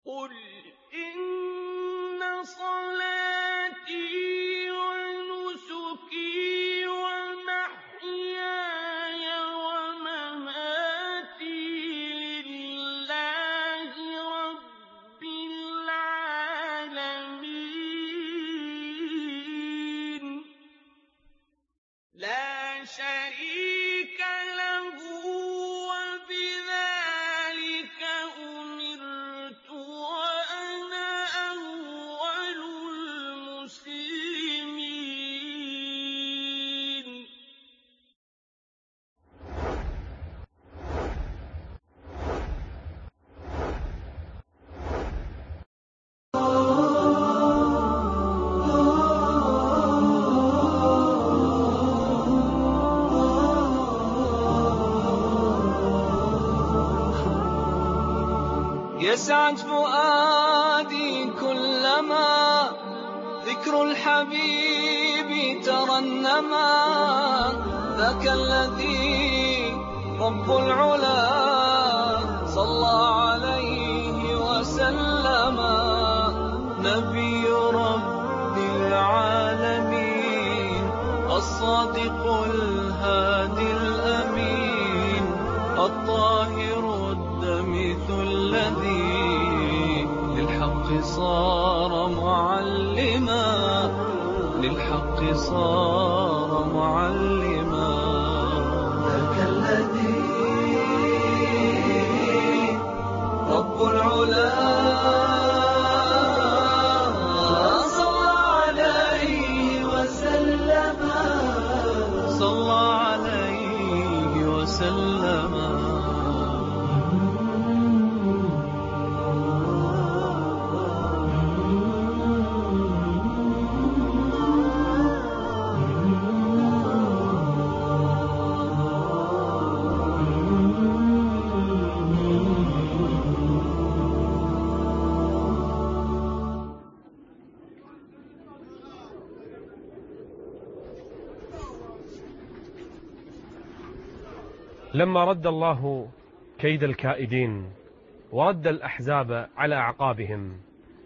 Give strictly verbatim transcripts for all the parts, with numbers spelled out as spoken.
قُلْ إِنَّ صَلَاتِي وَنُسُكِي وَمَحْيَايَ وَمَمَاتِي لِلَّهِ رَبِّ الْعَالَمِينَ لَا شَرِيكَ لَهُ وَبِذَٰلِكَ أُمِرْتُ وَأَنَا أَوَّلُ الْمُسْلِمِينَ يسعد فؤادي كلما ذكر الحبيب ترنما ذاك الذي رب العلا صلى عليه وسلم نبي رب العالمين الصادق الهادي الأمين الطاهر الدمث الذي للحق صار معلما للحق صار معلما ذاك الذي رب العلا صلى عليه وسلم صلى عليه وسلم لما رد الله كيد الكائدين ورد الأحزاب على أعقابهم،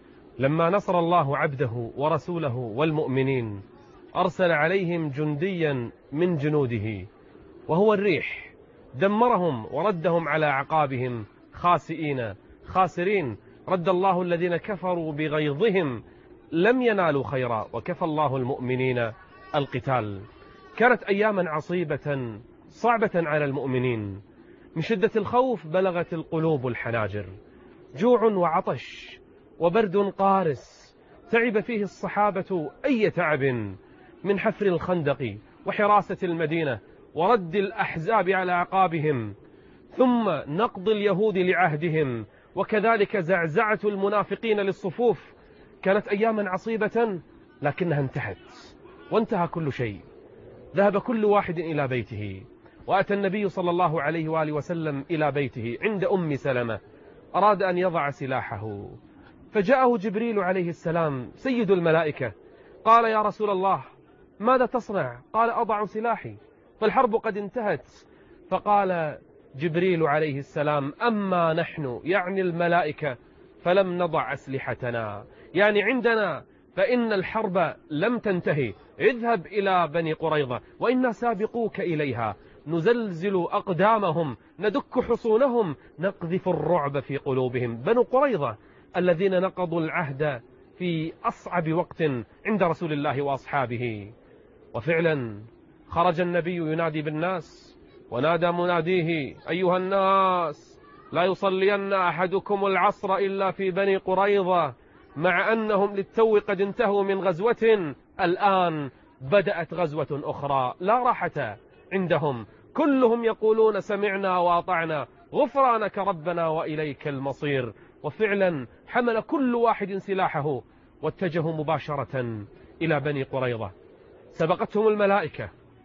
لما نصر الله عبده ورسوله والمؤمنين أرسل عليهم جنديا من جنوده وهو الريح، دمرهم وردهم على أعقابهم خاسئين خاسرين. رد الله الذين كفروا بغيظهم لم ينالوا خيرا وكفى الله المؤمنين القتال. كانت أياما عصيبة صعبة على المؤمنين، من شدة الخوف بلغت القلوب الحناجر، جوع وعطش وبرد قارس تعب فيه الصحابة أي تعب من حفر الخندق وحراسة المدينة ورد الأحزاب على أعقابهم، ثم نقض اليهود لعهدهم، وكذلك زعزعة المنافقين للصفوف. كانت أياما عصيبة لكنها انتهت وانتهى كل شيء. ذهب كل واحد إلى بيته، وأتى النبي صلى الله عليه وآله وسلم إلى بيته عند أم سلمة، أراد أن يضع سلاحه، فجاءه جبريل عليه السلام سيد الملائكة، قال: يا رسول الله ماذا تصنع؟ قال: أضع سلاحي فالحرب قد انتهت. فقال جبريل عليه السلام: أما نحن، يعني الملائكة، فلم نضع أسلحتنا، يعني عندنا فإن الحرب لم تنتهي، اذهب إلى بني قريظة وإنا سابقوك إليها، نزلزل أقدامهم، ندك حصونهم، نقذف الرعب في قلوبهم. بنو قريظة الذين نقضوا العهد في أصعب وقت عند رسول الله وأصحابه. وفعلا خرج النبي ينادي بالناس، ونادى مناديه: أيها الناس، لا يصلين أحدكم العصر إلا في بني قريظة، مع أنهم للتو قد انتهوا من غزوة، الآن بدأت غزوة أخرى لا راحة عندهم، كلهم يقولون: سمعنا وأطعنا، غفرانك ربنا وإليك المصير. وفعلا حمل كل واحد سلاحه واتجهوا مباشرة إلى بني قريظة. سبقتهم الملائكة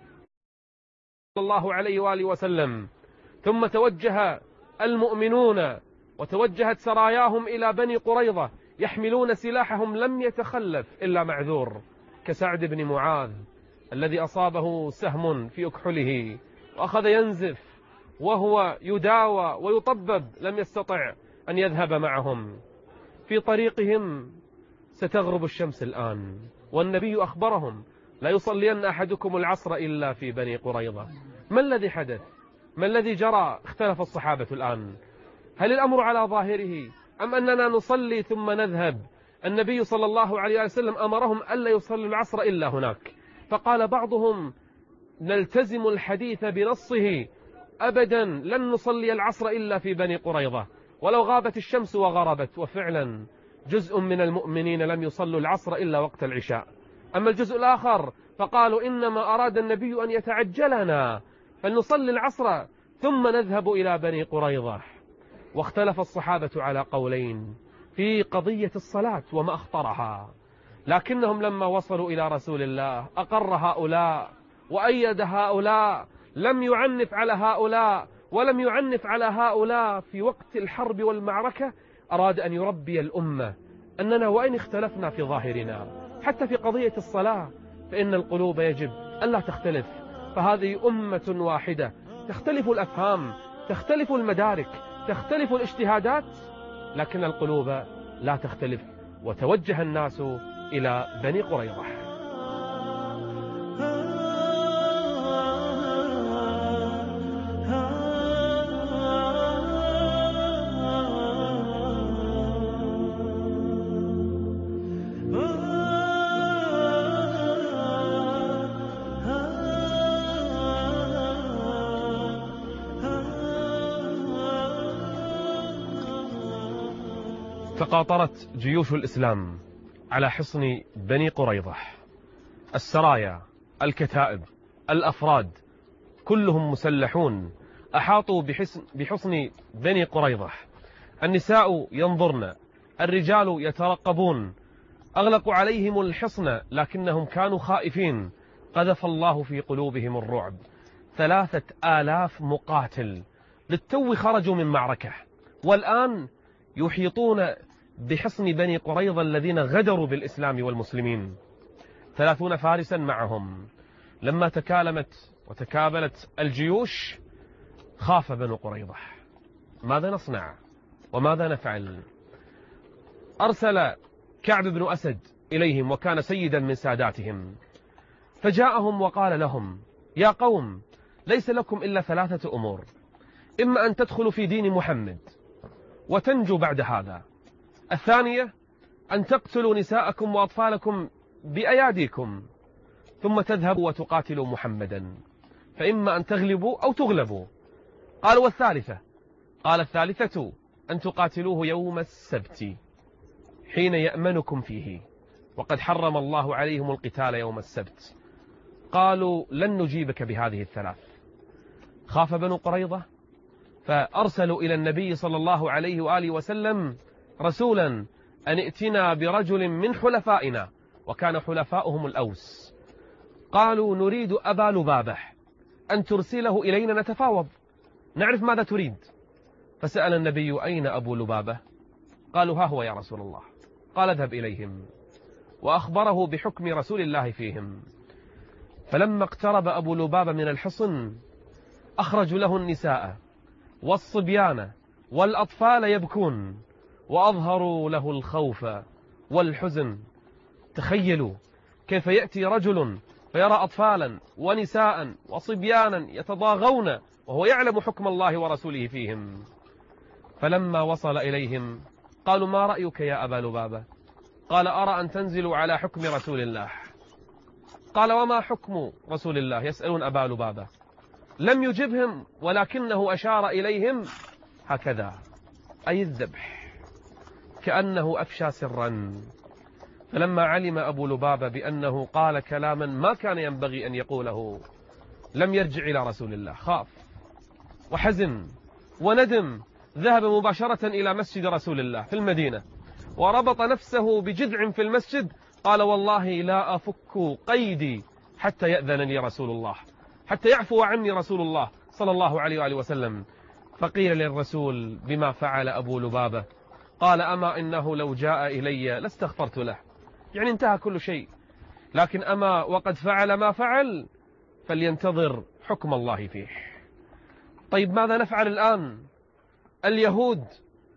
صلى الله عليه وآله وسلم، ثم توجه المؤمنون وتوجهت سراياهم إلى بني قريظة يحملون سلاحهم. لم يتخلف إلا معذور كسعد بن معاذ الذي أصابه سهم في أكحله وأخذ ينزف وهو يداوى ويطبب، لم يستطع أن يذهب معهم. في طريقهم ستغرب الشمس الآن، والنبي أخبرهم لا يصلين أحدكم العصر إلا في بني قريظة. ما الذي حدث؟ ما الذي جرى؟ اختلف الصحابة الآن، هل الأمر على ظاهره أم أننا نصلي ثم نذهب؟ النبي صلى الله عليه وسلم أمرهم ألا يصلوا العصر إلا هناك. فقال بعضهم نلتزم الحديث بنصه، أبدا لن نصلي العصر إلا في بني قريظة ولو غابت الشمس وغربت. وفعلا جزء من المؤمنين لم يصلوا العصر إلا وقت العشاء. أما الجزء الآخر فقالوا إنما أراد النبي أن يتعجلنا فلنصلي العصر ثم نذهب إلى بني قريظة. واختلف الصحابة على قولين في قضية الصلاة وما أخطرها، لكنهم لما وصلوا إلى رسول الله أقر هؤلاء وأيد هؤلاء، لم يعنف على هؤلاء ولم يعنف على هؤلاء. في وقت الحرب والمعركة أراد أن يربي الأمة أننا وإن اختلفنا في ظاهرنا حتى في قضية الصلاة فإن القلوب يجب ألا تختلف، فهذه أمة واحدة، تختلف الأفهام، تختلف المدارك، تختلف الاجتهادات، لكن القلوب لا تختلف. وتوجه الناس إلى بني قريظة. تقاطرت جيوش الإسلام على حصن بني قريظة، السرايا، الكتائب، الأفراد، كلهم مسلحون، أحاطوا بحصن, بحصن بني قريظة. النساء ينظرن، الرجال يترقبون، أغلقوا عليهم الحصن لكنهم كانوا خائفين. قذف الله في قلوبهم الرعب. ثلاثة آلاف مقاتل للتو خرجوا من معركة، والآن يحيطون بحصن بني قريظة الذين غدروا بالإسلام والمسلمين. ثلاثون فارسا معهم. لما تكالمت وتكابلت الجيوش خاف بنو قريظة، ماذا نصنع وماذا نفعل؟ أرسل كعب بن أسد إليهم وكان سيدا من ساداتهم، فجاءهم وقال لهم يا قوم ليس لكم إلا ثلاثة أمور، إما أن تدخلوا في دين محمد وتنجوا بعد هذا، الثانية أن تقتلوا نساءكم وأطفالكم بأياديكم ثم تذهبوا وتقاتلوا محمدا، فإما أن تغلبوا أو تغلبوا. قالوا والثالثة؟ قال الثالثة أن تقاتلوه يوم السبت حين يأمنكم فيه، وقد حرم الله عليهم القتال يوم السبت. قالوا لن نجيبك بهذه الثلاث. خاف بنو قريظة فأرسلوا إلى النبي صلى الله عليه وآله وسلم رسولا أن ائتنا برجل من حلفائنا، وكان حلفاؤهم الأوس. قالوا نريد أبا لبابة أن ترسله إلينا نتفاوض نعرف ماذا تريد. فسأل النبي أين أبو لبابة؟ قالوا ها هو يا رسول الله. قال اذهب إليهم، وأخبره بحكم رسول الله فيهم. فلما اقترب أبو لبابة من الحصن أخرجوا له النساء والصبيان والأطفال يبكون، وأظهروا له الخوف والحزن. تخيلوا كيف يأتي رجل فيرى أطفالا ونساء وصبيانا يتضاغون وهو يعلم حكم الله ورسوله فيهم. فلما وصل إليهم قالوا ما رأيك يا أبا لبابة؟ قال أرى أن تنزلوا على حكم رسول الله. قال وما حكم رسول الله؟ يسألون أبا لبابة. لم يجبهم ولكنه أشار إليهم هكذا، أي الذبح، كأنه أفشى سرا. فلما علم أبو لبابة بأنه قال كلاما ما كان ينبغي أن يقوله لم يرجع إلى رسول الله، خاف وحزن وندم. ذهب مباشرة إلى مسجد رسول الله في المدينة وربط نفسه بجذع في المسجد. قال والله لا أفك قيدي حتى يأذن لي رسول الله، حتى يعفو عني رسول الله صلى الله عليه وآله وسلم. فقيل للرسول بما فعل أبو لبابة؟ قال أما إنه لو جاء إلي لاستغفرت له، يعني انتهى كل شيء، لكن أما وقد فعل ما فعل فلينتظر حكم الله فيه. طيب ماذا نفعل الآن؟ اليهود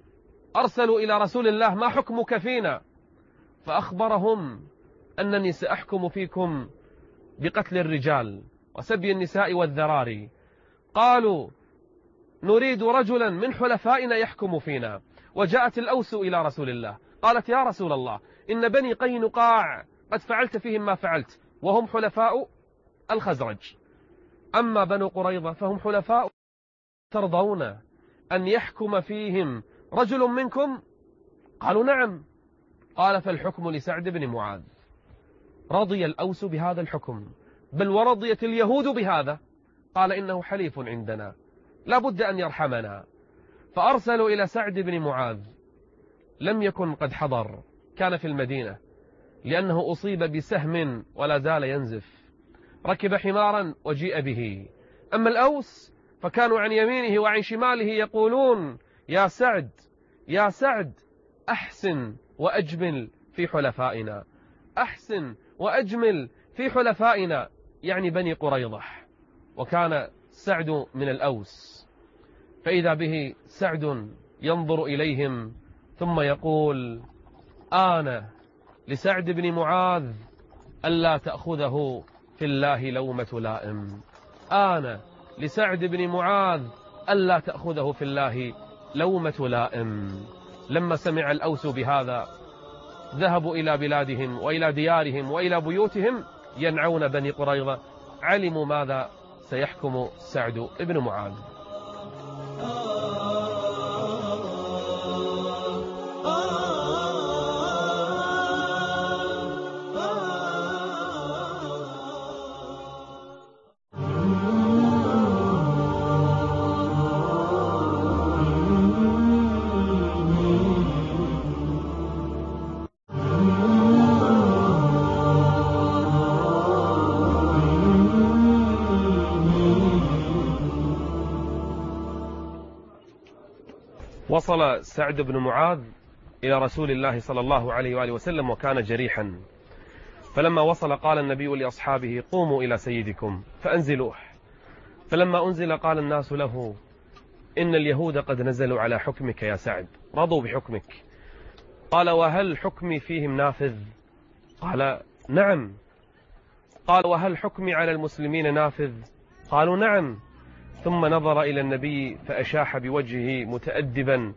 أرسلوا إلى رسول الله ما حكمك فينا؟ فأخبرهم أنني سأحكم فيكم بقتل الرجال وسبي النساء والذراري. قالوا نريد رجلا من حلفائنا يحكم فينا. وجاءت الأوس إلى رسول الله قالت يا رسول الله إن بني قينقاع قد فعلت فيهم ما فعلت وهم حلفاء الخزرج، أما بنو قريظة فهم حلفاء، ترضون أن يحكم فيهم رجل منكم؟ قالوا نعم. قال فالحكم لسعد بن معاذ. رضي الأوس بهذا الحكم، بل ورضيت اليهود بهذا. قال إنه حليف عندنا لا بد أن يرحمنا. فأرسلوا إلى سعد بن معاذ، لم يكن قد حضر، كان في المدينة لأنه أصيب بسهم ولا زال ينزف، ركب حمارا وجيء به. أما الأوس فكانوا عن يمينه وعن شماله يقولون يا سعد يا سعد أحسن وأجمل في حلفائنا، أحسن وأجمل في حلفائنا، يعني بني قريظة. وكان سعد من الأوس، فإذا به سعد ينظر إليهم ثم يقول آن لسعد بن معاذ ألا تأخذه في الله لومة لائم، آن لسعد بن معاذ ألا تأخذه في الله لومة لائم. لما سمع الأوس بهذا ذهبوا إلى بلادهم وإلى ديارهم وإلى بيوتهم ينعون بني قريظة، علموا ماذا سيحكم سعد بن معاذ. وصل سعد بن معاذ إلى رسول الله صلى الله عليه وآله وسلم وكان جريحا، فلما وصل قال النبي لأصحابه قوموا إلى سيدكم فأنزلوه. فلما أنزل قال الناس له إن اليهود قد نزلوا على حكمك يا سعد، رضوا بحكمك. قال وهل حكمي فيهم نافذ؟ قال نعم. قال وهل حكمي على المسلمين نافذ؟ قالوا نعم. ثم نظر إلى النبي فأشاح بوجهه متأدبا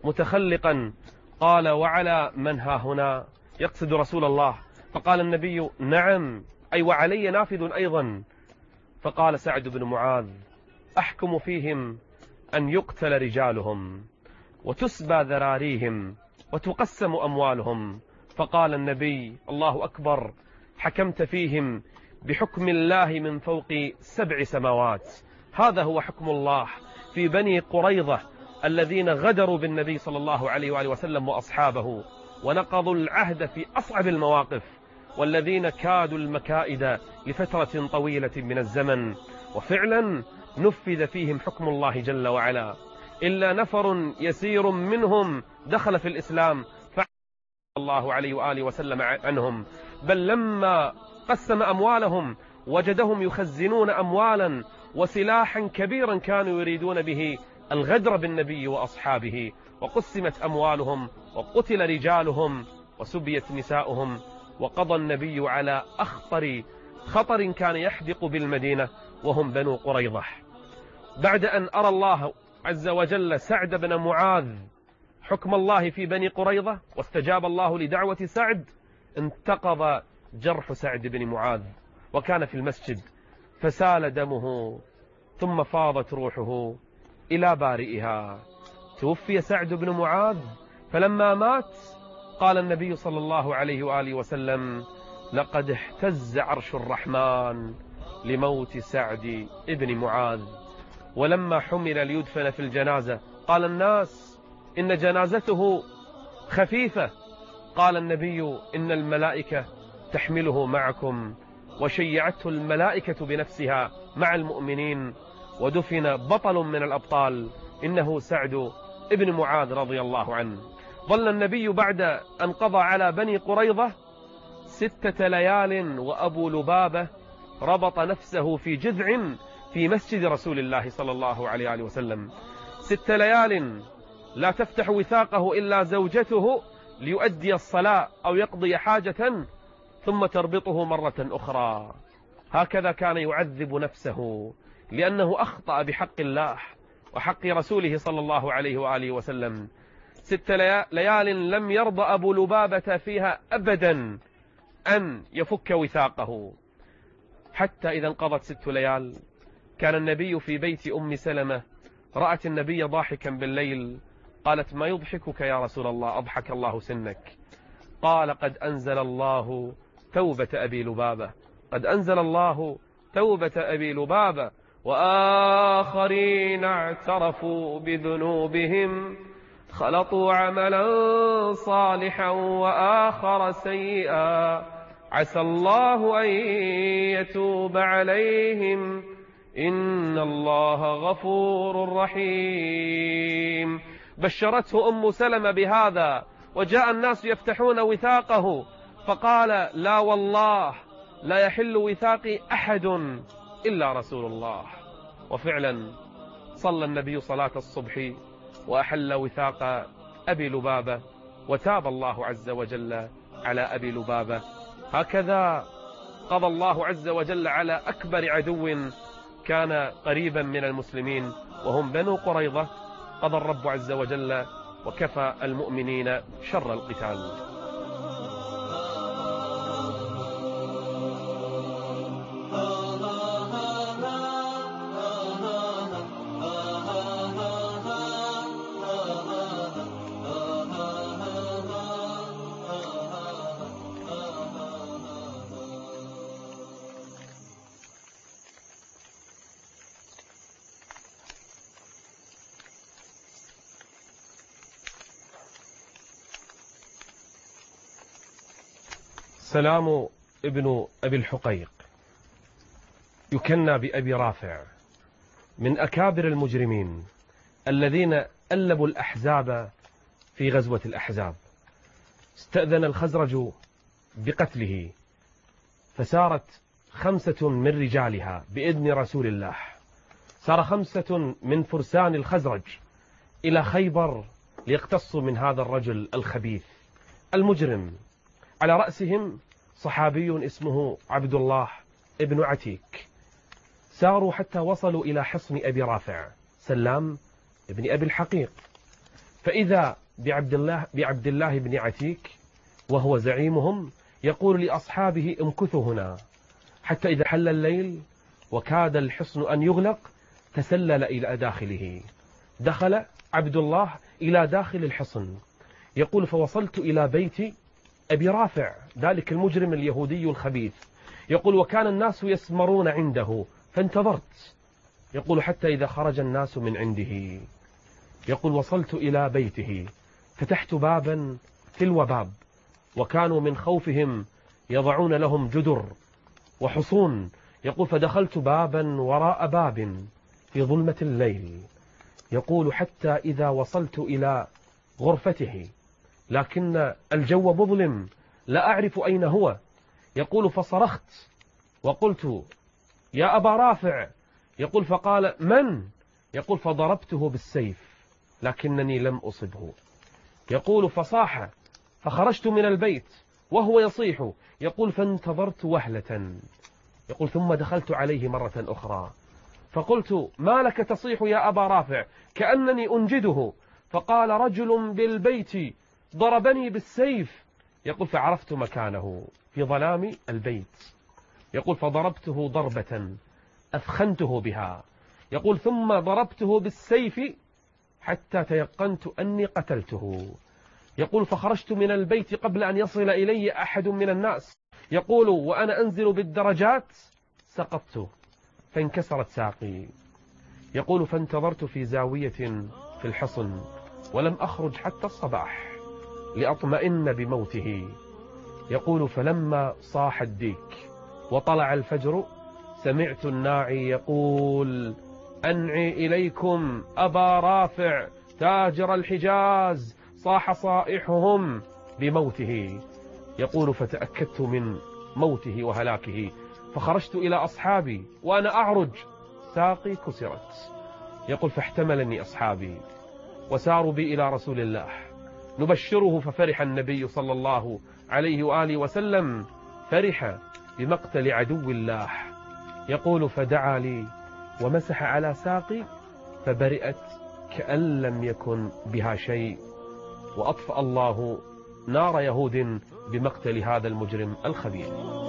متخلقا، قال وعلى من ها هنا؟ يقصد رسول الله. فقال النبي نعم، أي وعلي نافذ أيضا. فقال سعد بن معاذ أحكم فيهم أن يقتل رجالهم وتسبى ذراريهم وتقسم أموالهم. فقال النبي الله أكبر، حكمت فيهم بحكم الله من فوق سبع سماوات. هذا هو حكم الله في بني قريظة الذين غدروا بالنبي صلى الله عليه وآله وسلم وأصحابه ونقضوا العهد في أصعب المواقف، والذين كادوا المكائد لفترة طويلة من الزمن، وفعلا نفذ فيهم حكم الله جل وعلا، إلا نفر يسير منهم دخل في الإسلام فعلى الله عليه وآله وسلم عنهم. بل لما قسم أموالهم وجدهم يخزنون أموالا وسلاحا كبيرا كانوا يريدون به الغدر بالنبي وأصحابه، وقسمت أموالهم وقتل رجالهم وسبيت نساؤهم. وقضى النبي على أخطر خطر كان يحدق بالمدينة وهم بنو قريظة. بعد أن أرى الله عز وجل سعد بن معاذ حكم الله في بني قريظة واستجاب الله لدعوة سعد، انتقض جرح سعد بن معاذ وكان في المسجد، فسال دمه ثم فاضت روحه إلى بارئها. توفي سعد بن معاذ، فلما مات قال النبي صلى الله عليه وآله وسلم لقد اهتز عرش الرحمن لموت سعد بن معاذ. ولما حمل ليدفن في الجنازة قال الناس إن جنازته خفيفة. قال النبي إن الملائكة تحمله معكم، وشيعته الملائكة بنفسها مع المؤمنين، ودفن بطل من الأبطال إنه سعد ابن معاذ رضي الله عنه. ظل النبي بعد أن قضى على بني قريظة ستة ليال وأبو لبابة ربط نفسه في جذع في مسجد رسول الله صلى الله عليه وسلم. ست ليال لا تفتح وثاقه إلا زوجته ليؤدي الصلاة أو يقضي حاجة ثم تربطه مرة أخرى. هكذا كان يعذب نفسه لأنه أخطأ بحق الله وحق رسوله صلى الله عليه وآله وسلم. ست ليال لم يرضى أبو لبابة فيها أبدا أن يفك وثاقه، حتى إذا انقضت ست ليال كان النبي في بيت أم سلمة، رأت النبي ضاحكا بالليل، قالت: ما يضحكك يا رسول الله؟ أضحك الله سنك. قال: قد أنزل الله توبة أبي لبابة، قد أنزل الله توبة أبي لبابة، وآخرين اعترفوا بذنوبهم خلطوا عملا صالحا وآخر سيئا عسى الله أن يتوب عليهم إن الله غفور رحيم. بشرته أم سلمة بهذا، وجاء الناس يفتحون وثاقه فقال: لا والله لا يحل وثاقي أحد إلا رسول الله. وفعلا صلى النبي صلاة الصبح وأحل وثاق أبي لبابة، وتاب الله عز وجل على أبي لبابة. هكذا قضى الله عز وجل على أكبر عدو كان قريبا من المسلمين وهم بنو قريظة. قضى الرب عز وجل وكفى المؤمنين شر القتال. سلام ابن أبي الحقيق يكنى بأبي رافع، من أكابر المجرمين الذين ألبوا الأحزاب في غزوة الأحزاب. استأذن الخزرج بقتله، فسارت خمسة من رجالها بإذن رسول الله، سار خمسة من فرسان الخزرج إلى خيبر ليقتصوا من هذا الرجل الخبيث المجرم. على رأسهم صحابي اسمه عبد الله ابن عتيك. ساروا حتى وصلوا إلى حصن أبي رافع سلام ابن أبي الحقيق، فإذا بعبد الله, بعبد الله بن عتيك وهو زعيمهم يقول لأصحابه: امكثوا هنا. حتى إذا حل الليل وكاد الحصن أن يغلق تسلل إلى داخله. دخل عبد الله إلى داخل الحصن، يقول: فوصلت إلى بيت أبي رافع ذلك المجرم اليهودي الخبيث. يقول: وكان الناس يسمرون عنده فانتظرت. يقول: حتى إذا خرج الناس من عنده، يقول: وصلت إلى بيته فتحت بابا تلو باب، وكانوا من خوفهم يضعون لهم جدر وحصون. يقول: فدخلت بابا وراء باب في ظلمة الليل. يقول: حتى إذا وصلت إلى غرفته لكن الجو مظلم لا أعرف أين هو. يقول: فصرخت وقلت: يا أبا رافع. يقول: فقال: من؟ يقول: فضربته بالسيف لكنني لم أصبه. يقول: فصاح، فخرجت من البيت وهو يصيح. يقول: فانتظرت وهلة. يقول: ثم دخلت عليه مرة أخرى فقلت: ما لك تصيح يا أبا رافع؟ كأنني أنجده. فقال: رجل بالبيت ضربني بالسيف. يقول: فعرفت مكانه في ظلام البيت. يقول: فضربته ضربة أثخنته بها. يقول: ثم ضربته بالسيف حتى تيقنت أني قتلته. يقول: فخرجت من البيت قبل أن يصل إلي أحد من الناس. يقول: وأنا أنزل بالدرجات سقطت فانكسرت ساقي. يقول: فانتظرت في زاوية في الحصن ولم أخرج حتى الصباح لأطمئن بموته. يقول: فلما صاح الديك وطلع الفجر سمعت الناعي يقول: أنعي إليكم أبا رافع تاجر الحجاز، صاح صائحهم بموته. يقول: فتأكدت من موته وهلاكه فخرجت إلى أصحابي وأنا أعرج ساقي كسرت. يقول: فاحتملني أصحابي وساروا بي إلى رسول الله نبشره. ففرح النبي صلى الله عليه وآله وسلم، فرح بمقتل عدو الله. يقول فدعا لي ومسح على ساقي فبرئت كأن لم يكن بها شيء، وأطفأ الله نار يهود بمقتل هذا المجرم الخبيث.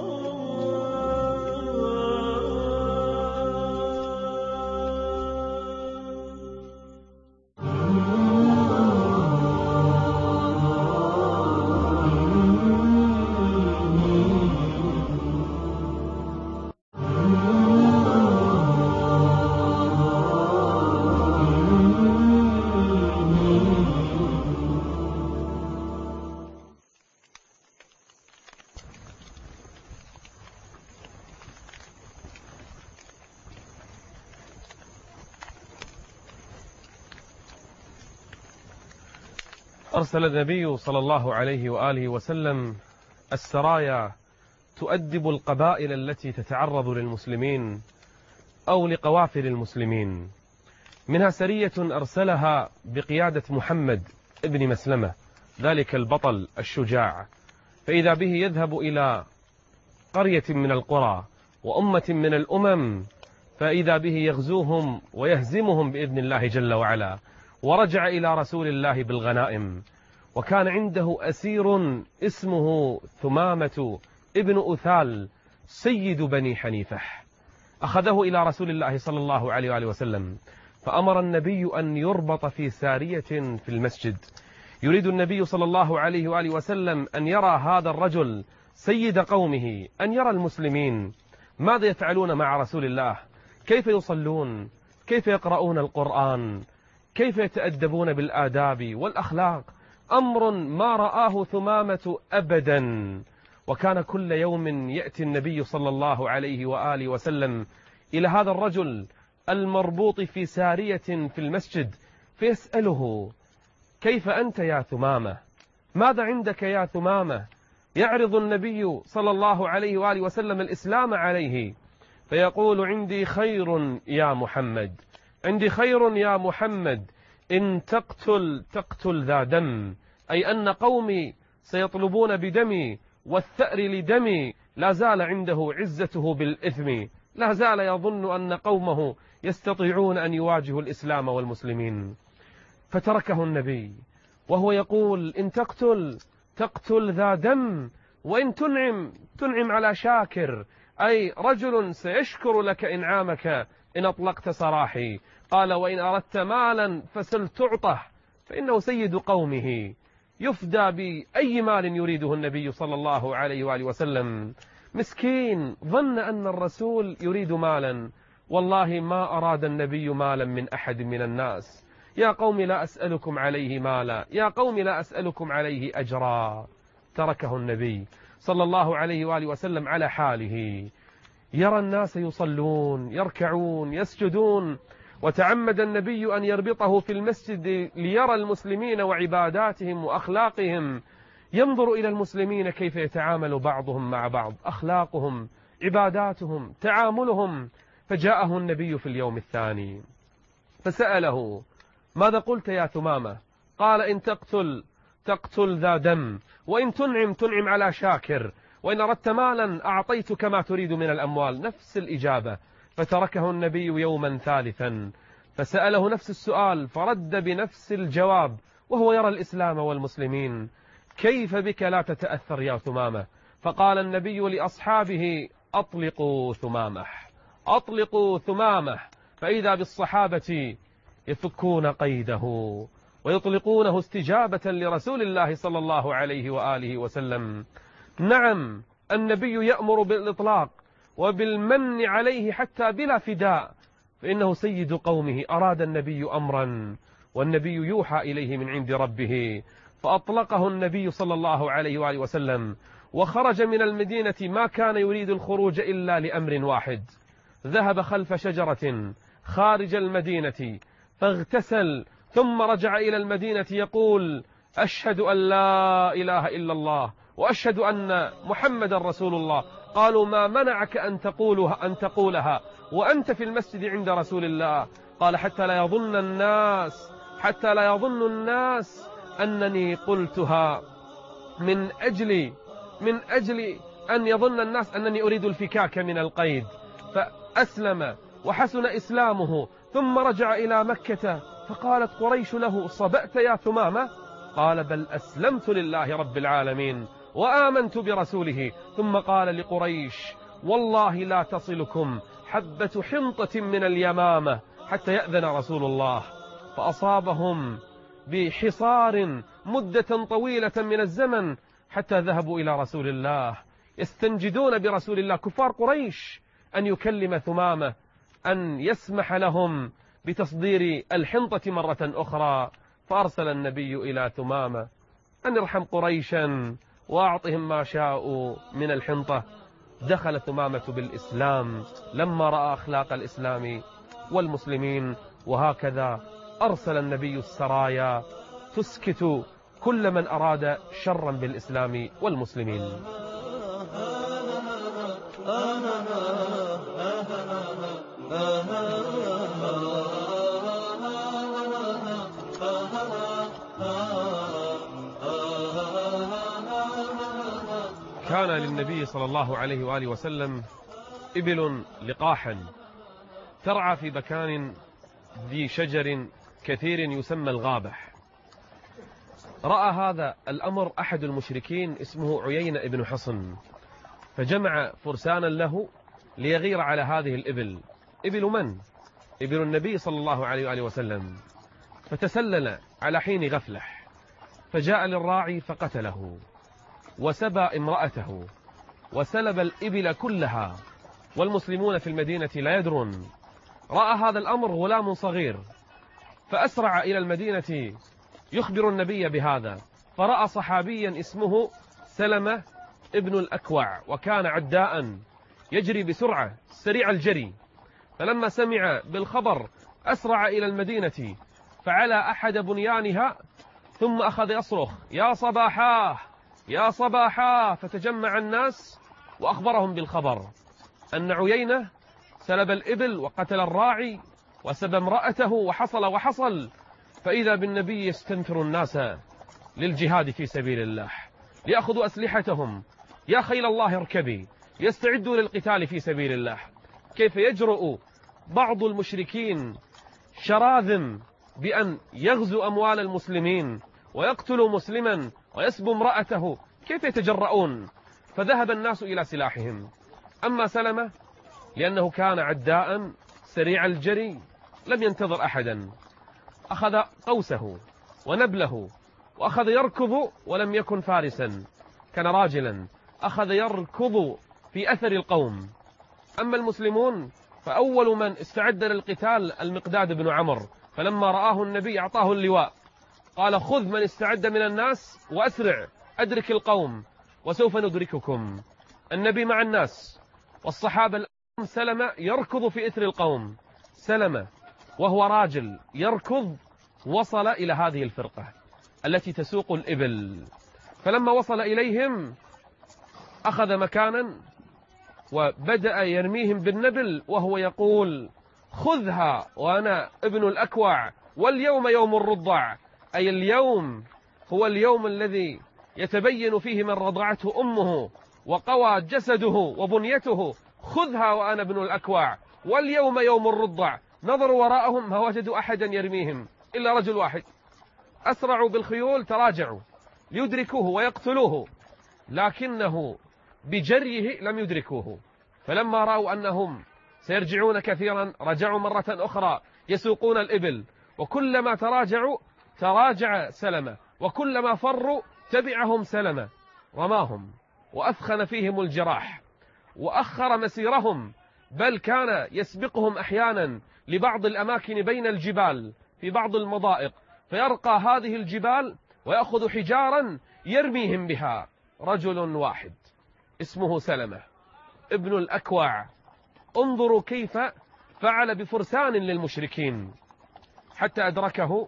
أرسل النبي صلى الله عليه وآله وسلم السرايا تؤدب القبائل التي تتعرض للمسلمين أو لقوافل المسلمين. منها سرية أرسلها بقيادة محمد ابن مسلمة ذلك البطل الشجاع، فإذا به يذهب إلى قرية من القرى وأمة من الأمم، فإذا به يغزوهم ويهزمهم بإذن الله جل وعلا. ورجع إلى رسول الله بالغنائم، وكان عنده أسير اسمه ثمامة ابن أثال سيد بني حنيفة، أخذه إلى رسول الله صلى الله عليه وآله وسلم، فأمر النبي أن يربط في سارية في المسجد. يريد النبي صلى الله عليه وآله وسلم أن يرى هذا الرجل سيد قومه، أن يرى المسلمين ماذا يفعلون مع رسول الله، كيف يصلون، كيف يقرؤون القرآن، كيف يتأدبون بالآداب والأخلاق. أمر ما رآه ثمامة أبدا. وكان كل يوم يأتي النبي صلى الله عليه وآله وسلم إلى هذا الرجل المربوط في سارية في المسجد فيسأله كيف أنت يا ثمامة، ماذا عندك يا ثمامة؟ يعرض النبي صلى الله عليه وآله وسلم الإسلام عليه، فيقول عندي خير يا محمد، عندي خير يا محمد، إن تقتل تقتل ذا دم، أي أن قومي سيطلبون بدمي، والثأر لدمي. لا زال عنده عزته بالإثم، لا زال يظن أن قومه يستطيعون أن يواجهوا الإسلام والمسلمين. فتركه النبي وهو يقول إن تقتل تقتل ذا دم، وإن تنعم تنعم على شاكر، أي رجل سيشكر لك إنعامك إن أطلقت سراحي. قال وإن أردت مالا فسل تعطه، فإنه سيد قومه يفدى بأي مال يريده النبي صلى الله عليه وآله وسلم. مسكين ظن أن الرسول يريد مالا، والله ما أراد النبي مالا من أحد من الناس. يا قوم لا أسألكم عليه مالا، يا قوم لا أسألكم عليه أجرا. تركه النبي صلى الله عليه وآله وسلم على حاله، يرى الناس يصلون يركعون يسجدون، وتعمد النبي أن يربطه في المسجد ليرى المسلمين وعباداتهم وأخلاقهم، ينظر إلى المسلمين كيف يتعامل بعضهم مع بعض، أخلاقهم عباداتهم تعاملهم. فجاءه النبي في اليوم الثاني فسأله ماذا قلت يا ثمامة؟ قال إن تقتل تقتل ذا دم، وإن تنعم تنعم على شاكر، وإن أردت مالا أعطيتك ما تريد من الأموال. نفس الإجابة. فتركه النبي يوما ثالثا فسأله نفس السؤال فرد بنفس الجواب، وهو يرى الإسلام والمسلمين. كيف بك لا تتأثر يا ثمامة؟ فقال النبي لأصحابه أطلقوا ثمامة، أطلقوا ثمامة، فإذا بالصحابة يفكون قيده ويطلقونه استجابة لرسول الله صلى الله عليه وآله وسلم. نعم النبي يأمر بالإطلاق وبالمن عليه حتى بلا فداء، فإنه سيد قومه. أراد النبي أمرا والنبي يوحى إليه من عند ربه، فأطلقه النبي صلى الله عليه وآله وسلم، وخرج من المدينة ما كان يريد الخروج إلا لأمر واحد. ذهب خلف شجرة خارج المدينة فاغتسل، ثم رجع إلى المدينة يقول أشهد أن لا إله إلا الله وأشهد أن محمد رسول الله. قالوا ما منعك أن تقولها أن تقولها وأنت في المسجد عند رسول الله؟ قال حتى لا يظن الناس حتى لا يظن الناس أنني قلتها من أجل من أجل أن يظن الناس أنني أريد الفكاك من القيد. فأسلم وحسن إسلامه، ثم رجع إلى مكة، فقالت قريش له: صبأت يا ثمامة؟ قال: بل أسلمت لله رب العالمين وآمنت برسوله. ثم قال لقريش: والله لا تصلكم حبة حنطة من اليمامة حتى يأذن رسول الله. فأصابهم بحصار مدة طويلة من الزمن حتى ذهبوا إلى رسول الله يستنجدون برسول الله كفار قريش أن يكلم ثمامة، أن يسمح لهم بتصدير الحنطة مرة أخرى. فأرسل النبي إلى ثمامة أن ارحم قريشا وأعطهم ما شاءوا من الحنطة. دخل ثمامة بالإسلام لما رأى أخلاق الإسلام والمسلمين. وهكذا أرسل النبي السرايا تسكت كل من أراد شرا بالإسلام والمسلمين. كان للنبي صلى الله عليه وآله وسلم إبل لقاحا ترعى في مكان ذي شجر كثير يسمى الغابح. رأى هذا الأمر أحد المشركين اسمه عيينة ابن حصن، فجمع فرسانا له ليغير على هذه الإبل. إبل من؟ إبل النبي صلى الله عليه وآله وسلم. فتسلل على حين غفلح، فجاء للراعي فقتله، وسبى امرأته، وسلب الإبل كلها، والمسلمون في المدينة لا يدرون. رأى هذا الأمر غلام صغير، فأسرع إلى المدينة يخبر النبي بهذا، فرأى صحابيا اسمه سلمة ابن الأكوع، وكان عداء يجري بسرعة سريع الجري. فلما سمع بالخبر أسرع إلى المدينة، فعلى أحد بنيانها، ثم أخذ يصرخ: يا صباحاه يا صباحاه. فتجمع الناس وأخبرهم بالخبر أن عيينة سلب الإبل وقتل الراعي وسب امرأته وحصل وحصل. فإذا بالنبي يستنفر الناس للجهاد في سبيل الله، ليأخذوا أسلحتهم: يا خيل الله اركبي، يستعدوا للقتال في سبيل الله. كيف يجرؤ بعض المشركين شراذم بأن يغزو أموال المسلمين ويقتل مسلما ويسب امرأته؟ كيف يتجرؤون؟ فذهب الناس إلى سلاحهم. أما سلمة لأنه كان عداء سريع الجري لم ينتظر أحدا، أخذ قوسه ونبله وأخذ يركض، ولم يكن فارسا، كان راجلا، أخذ يركض في أثر القوم. أما المسلمون فأول من استعد للقتال المقداد بن عمرو، فلما رآه النبي أعطاه اللواء، قال: خذ من استعد من الناس وأسرع، أدرك القوم وسوف ندرككم. النبي مع الناس والصحابة. سلمة يركض في إثر القوم، سلمة وهو راجل يركض، وصل إلى هذه الفرقة التي تسوق الإبل. فلما وصل إليهم أخذ مكانا وبدأ يرميهم بالنبل، وهو يقول: خذها وأنا ابن الأكوع، واليوم يوم الرضع، أي اليوم هو اليوم الذي يتبين فيه من رضعته أمه وقوى جسده وبنيته. خذها وأنا ابن الأكوع، واليوم يوم الرضع. نظروا وراءهم ما وجدوا أحدا يرميهم إلا رجل واحد. أسرعوا بالخيول، تراجعوا ليدركوه ويقتلوه، لكنه بجريه لم يدركوه. فلما رأوا أنهم سيرجعون كثيرا، رجعوا مرة أخرى يسوقون الإبل، وكلما تراجعوا تراجع سلمة، وكلما فروا تبعهم سلمة، رماهم وأثخن فيهم الجراح وأخر مسيرهم، بل كان يسبقهم أحيانا لبعض الأماكن بين الجبال في بعض المضائق، فيرقى هذه الجبال ويأخذ حجارا يرميهم بها. رجل واحد اسمه سلمة ابن الأكوع. انظروا كيف فعل بفرسان للمشركين حتى أدركه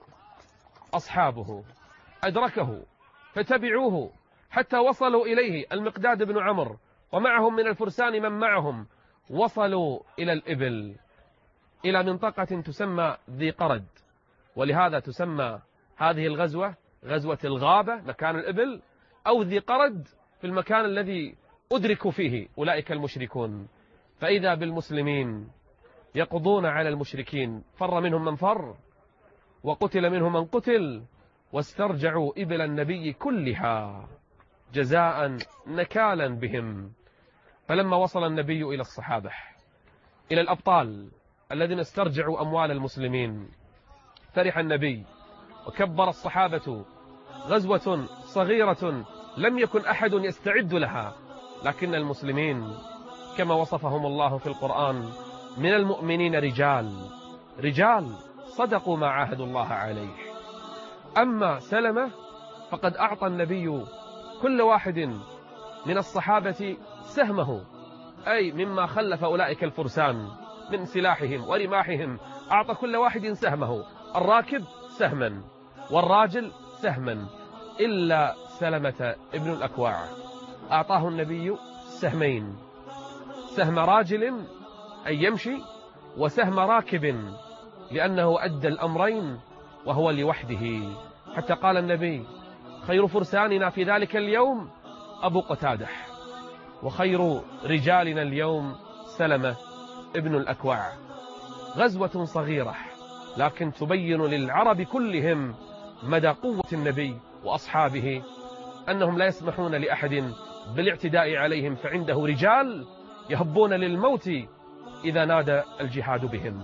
أصحابه، أدركه فتبعوه حتى وصلوا إليه المقداد بن عمرو، ومعهم من الفرسان من معهم. وصلوا إلى الإبل، إلى منطقة تسمى ذي قرد، ولهذا تسمى هذه الغزوة غزوة الغابة مكان الإبل، أو ذي قرد في المكان الذي أدركوا فيه أولئك المشركون. فإذا بالمسلمين يقضون على المشركين، فر منهم من فر وقتل منهم من قتل، واسترجعوا إبل النبي كلها جزاء نكالا بهم. فلما وصل النبي إلى الصحابة، إلى الأبطال الذين استرجعوا أموال المسلمين، فرح النبي وكبر الصحابة. غزوة صغيرة لم يكن أحد يستعد لها، لكن المسلمين كما وصفهم الله في القرآن: من المؤمنين رجال رجال صدقوا ما عاهدوا الله عليه. أما سلمة فقد أعطى النبي كل واحد من الصحابة سهمه، أي مما خلف أولئك الفرسان من سلاحهم ورماحهم، أعطى كل واحد سهمه، الراكب سهما والراجل سهما، إلا سلمة ابن الأكوع أعطاه النبي سهمين: سهم راجل أي يمشي، وسهم راكب لأنه أدى الأمرين وهو لوحده. حتى قال النبي: خير فرساننا في ذلك اليوم أبو قتادة، وخير رجالنا اليوم سلمة ابن الأكوع. غزوة صغيرة لكن تبين للعرب كلهم مدى قوة النبي وأصحابه، أنهم لا يسمحون لأحد بالاعتداء عليهم، فعنده رجال يهبون للموت إذا نادى الجهاد بهم.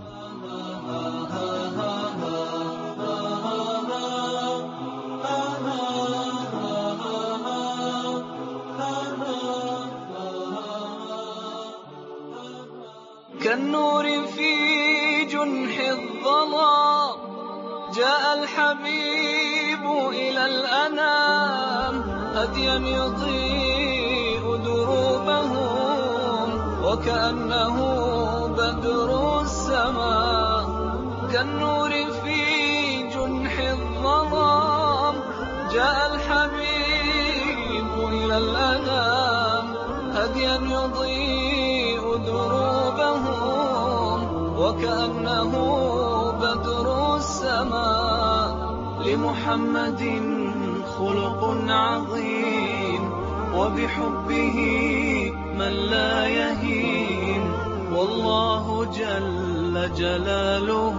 كالنور في جنح الظلام جاء الحبيب إلى الأنام، هديا يضيء دروبهم وكأنه بدر السماء. كالنور في جنح الظلام جاء الحبيب إلى الأنام، هديا يضيء دروبهم وكأنه بدر السماء. لمحمد خلق عظيم وبحبه من لا يهين، والله جل جلاله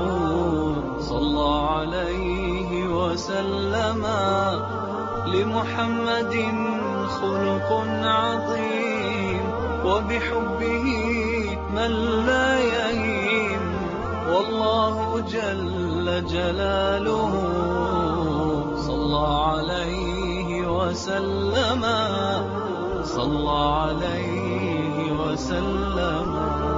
صلى عليه وسلم. لمحمد خلق عظيم وبحبه من لا يهين، والله جل جلاله صلى عليه وسلم، صلى عليه وسلم.